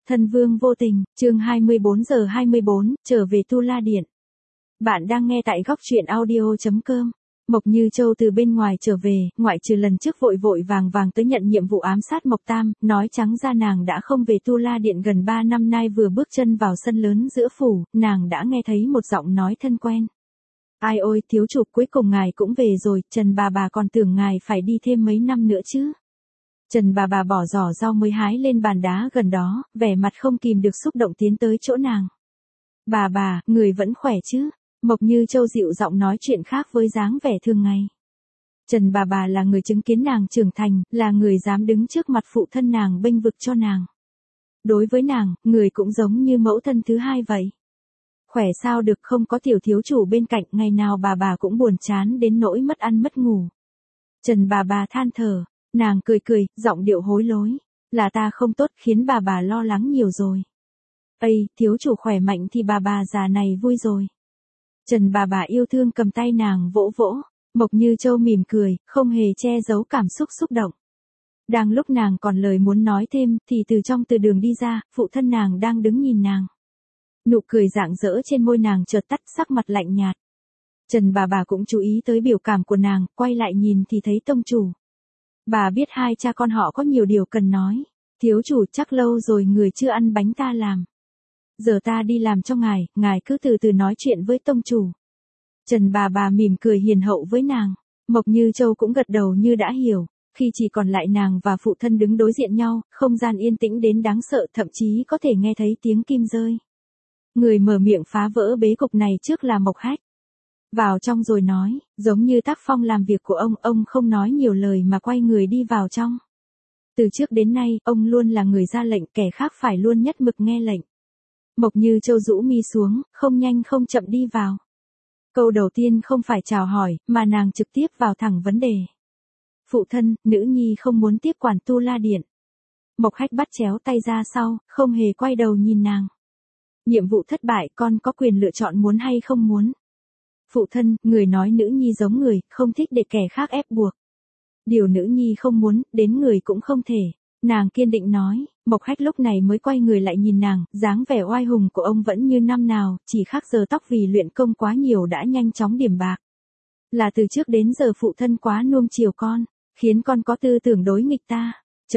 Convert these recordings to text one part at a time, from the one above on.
Thân vương vô tình, chương 24:24, trở về Tu La Điện. Bạn đang nghe tại góc truyện audio.com. Mộc Như Châu từ bên ngoài trở về, ngoại trừ lần trước vội vội vàng vàng tới nhận nhiệm vụ ám sát Mộc Tam, nói trắng ra nàng đã không về Tu La Điện gần 3 năm nay. Vừa bước chân vào sân lớn giữa phủ, nàng đã nghe thấy một giọng nói thân quen. Ai ôi, thiếu chủ, cuối cùng ngài cũng về rồi, Trần bà còn tưởng ngài phải đi thêm mấy năm nữa chứ. Trần bà bỏ giỏ rau mới hái lên bàn đá gần đó, vẻ mặt không kìm được xúc động tiến tới chỗ nàng. Bà, người vẫn khỏe chứ? Mộc Như Châu dịu giọng nói chuyện khác với dáng vẻ thường ngày. Trần bà là người chứng kiến nàng trưởng thành, là người dám đứng trước mặt phụ thân nàng bênh vực cho nàng. Đối với nàng, người cũng giống như mẫu thân thứ hai vậy. Khỏe sao được, không có tiểu thiếu chủ bên cạnh, ngày nào bà cũng buồn chán đến nỗi mất ăn mất ngủ. Trần bà than thở, nàng cười, giọng điệu hối lối. Là ta không tốt khiến bà lo lắng nhiều rồi. Ây, thiếu chủ khỏe mạnh thì bà già này vui rồi. Trần bà yêu thương cầm tay nàng vỗ vỗ. Mộc Như Châu mỉm cười, không hề che giấu cảm xúc xúc động. Đang lúc nàng còn lời muốn nói thêm, thì từ trong từ đường đi ra, phụ thân nàng đang đứng nhìn nàng. Nụ cười rạng rỡ trên môi nàng chợt tắt, sắc mặt lạnh nhạt. Trần bà cũng chú ý tới biểu cảm của nàng, quay lại nhìn thì thấy tông chủ. Bà biết hai cha con họ có nhiều điều cần nói. Thiếu chủ, chắc lâu rồi người chưa ăn bánh ta làm. Giờ ta đi làm cho ngài cứ từ từ nói chuyện với tông chủ. Trần bà mỉm cười hiền hậu với nàng. Mộc Như Châu cũng gật đầu như đã hiểu. Khi chỉ còn lại nàng và phụ thân đứng đối diện nhau, không gian yên tĩnh đến đáng sợ, thậm chí có thể nghe thấy tiếng kim rơi. Người mở miệng phá vỡ bế cục này trước là Mộc Hách. Vào trong rồi nói, giống như tác phong làm việc của ông không nói nhiều lời mà quay người đi vào trong. Từ trước đến nay, ông luôn là người ra lệnh, kẻ khác phải luôn nhất mực nghe lệnh. Mộc Như Châu rũ mi xuống, không nhanh không chậm đi vào. Câu đầu tiên không phải chào hỏi, mà nàng trực tiếp vào thẳng vấn đề. Phụ thân, nữ nhi không muốn tiếp quản Tu La Điện. Mộc Hách bắt chéo tay ra sau, không hề quay đầu nhìn nàng. Nhiệm vụ thất bại, con có quyền lựa chọn muốn hay không muốn. Phụ thân, người nói nữ nhi giống người, không thích để kẻ khác ép buộc. Điều nữ nhi không muốn, đến người cũng không thể. Nàng kiên định nói. Mộc Hách lúc này mới quay người lại nhìn nàng, dáng vẻ oai hùng của ông vẫn như năm nào, chỉ khác giờ tóc vì luyện công quá nhiều đã nhanh chóng điểm bạc. Là từ trước đến giờ phụ thân quá nuông chiều con, khiến con có tư tưởng đối nghịch ta.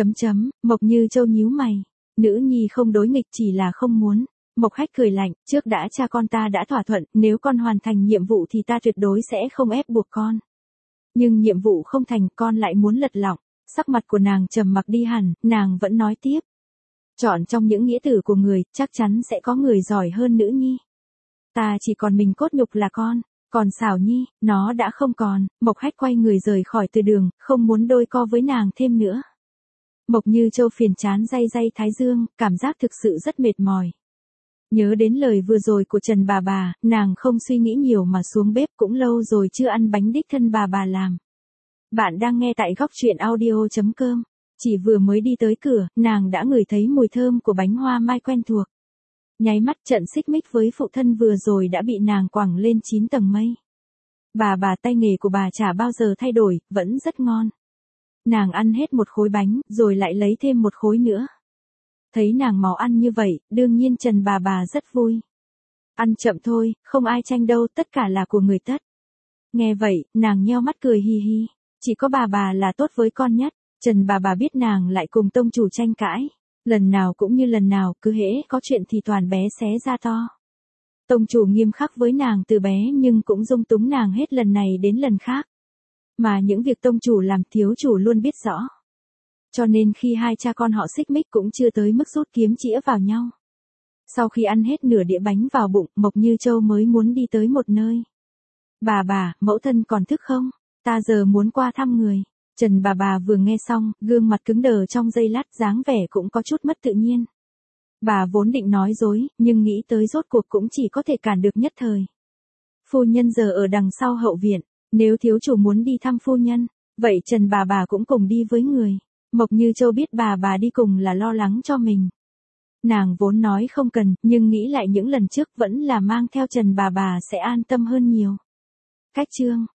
Mộc Như Châu nhíu mày. Nữ nhi không đối nghịch, chỉ là không muốn. Mộc Hách cười lạnh, trước đã cha con ta đã thỏa thuận, nếu con hoàn thành nhiệm vụ thì ta tuyệt đối sẽ không ép buộc con. Nhưng nhiệm vụ không thành, con lại muốn lật lọng. Sắc mặt của nàng trầm mặc đi hẳn, nàng vẫn nói tiếp. Chọn trong những nghĩa tử của người, chắc chắn sẽ có người giỏi hơn nữ nhi. Ta chỉ còn mình cốt nhục là con, còn Xảo Nhi, nó đã không còn. Mộc Hách quay người rời khỏi từ đường, không muốn đôi co với nàng thêm nữa. Mộc Như Châu phiền chán day thái dương, cảm giác thực sự rất mệt mỏi. Nhớ đến lời vừa rồi của Trần bà, nàng không suy nghĩ nhiều mà xuống bếp, cũng lâu rồi chưa ăn bánh đích thân bà làm. Bạn đang nghe tại góc truyện audio.com. Chỉ vừa mới đi tới cửa, nàng đã ngửi thấy mùi thơm của bánh hoa mai quen thuộc. Nháy mắt, trận xích mích với phụ thân vừa rồi đã bị nàng quẳng lên 9 tầng mây. Bà tay nghề của bà chả bao giờ thay đổi, vẫn rất ngon. Nàng ăn hết một khối bánh, rồi lại lấy thêm một khối nữa. Thấy nàng máu ăn như vậy, đương nhiên Trần bà rất vui. Ăn chậm thôi, không ai tranh đâu, tất cả là của người tất. Nghe vậy, nàng nheo mắt cười hi hi. Chỉ có bà là tốt với con nhất. Trần bà biết nàng lại cùng tông chủ tranh cãi. Lần nào cũng như lần nào, cứ hễ có chuyện thì toàn bé xé ra to. Tông chủ nghiêm khắc với nàng từ bé nhưng cũng dung túng nàng hết lần này đến lần khác. Mà những việc tông chủ làm thiếu chủ luôn biết rõ. Cho nên khi hai cha con họ xích mích cũng chưa tới mức rút kiếm chĩa vào nhau. Sau khi ăn hết nửa đĩa bánh vào bụng, Mộc Như Châu mới muốn đi tới một nơi. Bà, mẫu thân còn thức không? Ta giờ muốn qua thăm người. Trần bà vừa nghe xong, gương mặt cứng đờ trong giây lát, dáng vẻ cũng có chút mất tự nhiên. Bà vốn định nói dối, nhưng nghĩ tới rốt cuộc cũng chỉ có thể cản được nhất thời. Phu nhân giờ ở đằng sau hậu viện, nếu thiếu chủ muốn đi thăm phu nhân, vậy Trần bà cũng cùng đi với người. Mộc Như Châu biết bà đi cùng là lo lắng cho mình. Nàng vốn nói không cần, nhưng nghĩ lại những lần trước vẫn là mang theo Trần bà sẽ an tâm hơn nhiều. Cách chương